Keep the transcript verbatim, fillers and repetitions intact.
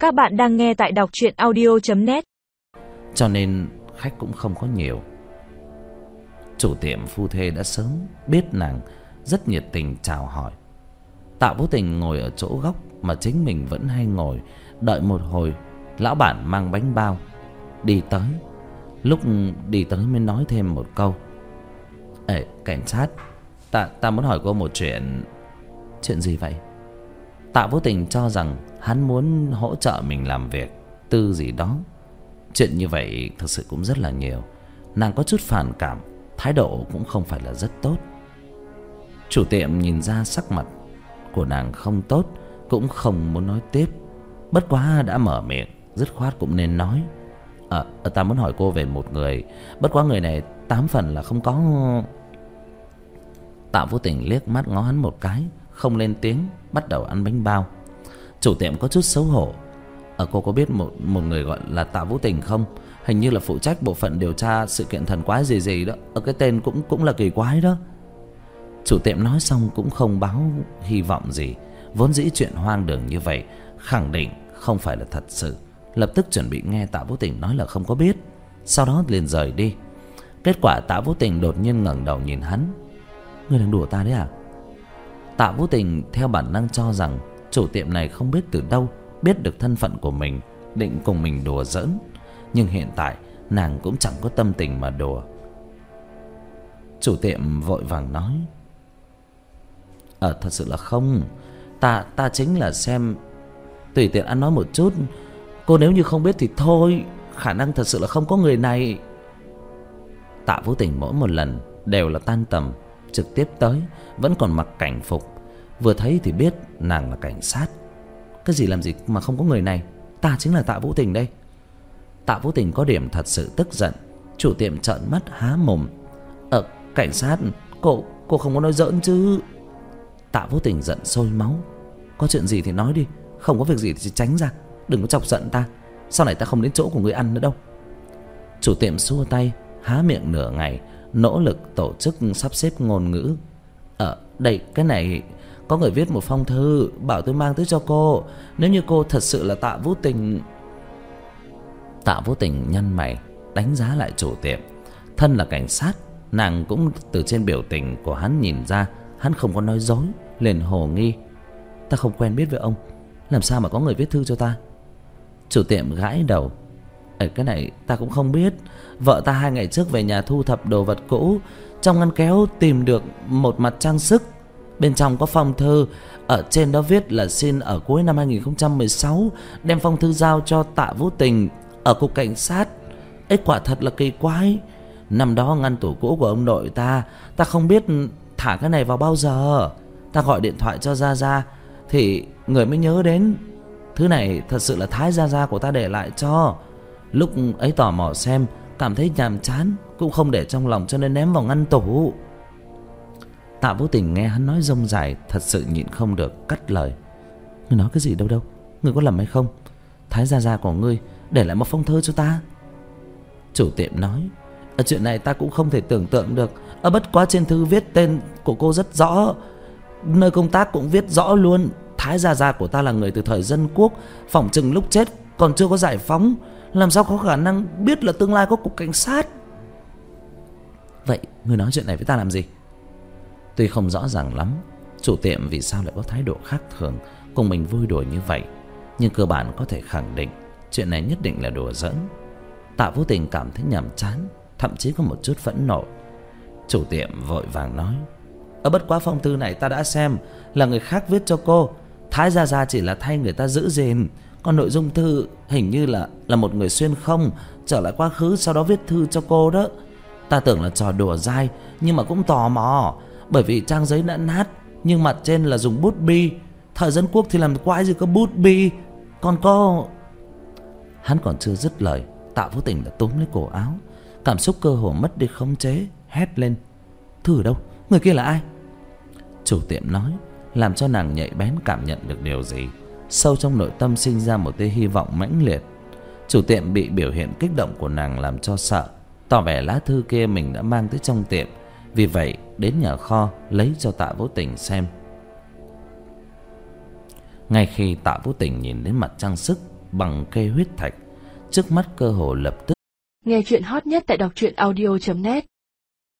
Các bạn đang nghe tại đọc truyện audio chấm net. Cho nên khách cũng không có nhiều. Chủ tiệm phu thê đã sớm biết nàng, rất nhiệt tình chào hỏi. Tạ Vô Tình ngồi ở chỗ góc mà chính mình vẫn hay ngồi. Đợi một hồi, lão bản mang bánh bao đi tới. Lúc đi tới mới nói thêm một câu: Ê cảnh sát, Ta, ta muốn hỏi cô một chuyện. Chuyện gì vậy? Tạ Vô Tình cho rằng hắn muốn hỗ trợ mình làm việc tư gì đó. Chuyện như vậy thực sự cũng rất là nhiều. Nàng có chút phản cảm, thái độ cũng không phải là rất tốt. Chủ tiệm nhìn ra sắc mặt của nàng không tốt, cũng không muốn nói tiếp. Bất quá đã mở miệng, dứt khoát cũng nên nói. Ờ, à, ta muốn hỏi cô về một người. Bất quá người này tám phần là không có. Tạ Vô Tình liếc mắt ngó hắn một cái, không lên tiếng, bắt đầu ăn bánh bao. Chủ tiệm có chút xấu hổ. Ờ, cô có biết một một người gọi là Tạ Vô Tình không? Hình như là phụ trách bộ phận điều tra sự kiện thần quái gì gì đó. Ở cái tên cũng cũng là kỳ quái đó. Chủ tiệm nói xong cũng không báo hy vọng gì. Vốn dĩ chuyện hoang đường như vậy khẳng định không phải là thật sự. Lập tức chuẩn bị nghe Tạ Vô Tình nói là không có biết, sau đó liền rời đi. Kết quả Tạ Vô Tình đột nhiên ngẩng đầu nhìn hắn. Ngươi đang đùa ta đấy à? Tạ Vô Tình theo bản năng cho rằng chủ tiệm này không biết từ đâu biết được thân phận của mình, định cùng mình đùa giỡn. Nhưng hiện tại nàng cũng chẳng có tâm tình mà đùa. Chủ tiệm vội vàng nói: Ờ thật sự là không. Ta ta chính là xem tùy tiện ăn nói một chút. Cô nếu như không biết thì thôi, khả năng thật sự là không có người này. Tạ Vô Tình mỗi một lần đều là tan tầm trực tiếp tới, vẫn còn mặc cảnh phục. Vừa thấy thì biết nàng là cảnh sát. Cái gì làm gì mà không có người này? Ta chính là Tạ Vô Tình đây. Tạ Vô Tình có điểm thật sự tức giận. Chủ tiệm trợn mắt há mồm. Ờ cảnh sát, cô cô không có nói giỡn chứ? Tạ Vô Tình giận sôi máu. Có chuyện gì thì nói đi, không có việc gì thì tránh ra, đừng có chọc giận ta. Sau này ta không đến chỗ của người ăn nữa đâu. Chủ tiệm xua tay, há miệng nửa ngày, nỗ lực tổ chức sắp xếp ngôn ngữ. Ờ đây, cái này có người viết một phong thư bảo tôi mang tới cho cô. Nếu như cô thật sự là Tạ Vô Tình. Tạ Vô Tình nhăn mày, đánh giá lại chủ tiệm. Thân là cảnh sát, nàng cũng từ trên biểu tình của hắn nhìn ra hắn không có nói dối, liền hồ nghi. Ta không quen biết với ông, làm sao mà có người viết thư cho ta? Chủ tiệm gãi đầu. Ở cái này ta cũng không biết. Vợ ta hai ngày trước về nhà thu thập đồ vật cũ, trong ngăn kéo tìm được một mặt trang sức. Bên trong có phong thư. Ở trên đó viết là xin ở cuối năm hai nghìn không trăm mười sáu đem phong thư giao cho Tạ Vô Tình ở cục cảnh sát. Ấy quả thật là kỳ quái. Năm đó ngăn tủ cũ của ông nội ta, ta không biết thả cái này vào bao giờ. Ta gọi điện thoại cho Gia Gia thì người mới nhớ đến. Thứ này thật sự là Thái Gia Gia của ta để lại cho. Lúc ấy tò mò xem, cảm thấy nhàm chán, cũng không để trong lòng cho nên ném vào ngăn tủ. Tạ Vô Tình nghe hắn nói rông dài, thật sự nhịn không được cắt lời. Ngươi nói cái gì đâu đâu, ngươi có lầm hay không? Thái Gia Gia của ngươi để lại một phong thơ cho ta. Chủ tiệm nói: Ở chuyện này ta cũng không thể tưởng tượng được. Ở bất quá trên thư viết tên của cô rất rõ, nơi công tác cũng viết rõ luôn. Thái Gia Gia của ta là người từ thời Dân Quốc, phỏng chừng lúc chết còn chưa có giải phóng, làm sao có khả năng biết là tương lai có cục cảnh sát. Vậy ngươi nói chuyện này với ta làm gì? Tuy không rõ ràng lắm chủ tiệm vì sao lại có thái độ khác thường cùng mình vui đùa như vậy, nhưng cơ bản có thể khẳng định chuyện này nhất định là đùa giỡn. Tạ Vô Tình cảm thấy nhàm chán, thậm chí có một chút phẫn nộ. Chủ tiệm vội vàng nói: Ở bất quá phong thư này ta đã xem, là người khác viết cho cô. Thái Gia Gia chỉ là thay người ta giữ gìn, còn nội dung thư hình như là là một người xuyên không trở lại quá khứ, sau đó viết thư cho cô đó. Ta tưởng là trò đùa dai, nhưng mà cũng tò mò, bởi vì trang giấy đã nát, nhưng mặt trên là dùng bút bi. Thời Dân Quốc thì làm quái gì có bút bi. Còn có... Hắn còn chưa dứt lời, Tạ Vô Tình đã túm lấy cổ áo, cảm xúc cơ hồ mất đi khống chế, hét lên: Thư ở đâu? Người kia là ai? Chủ tiệm nói, làm cho nàng nhạy bén cảm nhận được điều gì. Sâu trong nội tâm sinh ra một tia hy vọng mãnh liệt. Chủ tiệm bị biểu hiện kích động của nàng làm cho sợ, tỏ vẻ lá thư kia mình đã mang tới trong tiệm, vì vậy đến nhà kho lấy cho Tạ Vô Tình xem. Ngay khi Tạ Vô Tình nhìn đến mặt trang sức bằng cây huyết thạch, trước mắt cơ hồ lập tức. Nghe chuyện hot nhất tại đọc truyện audio chấm net.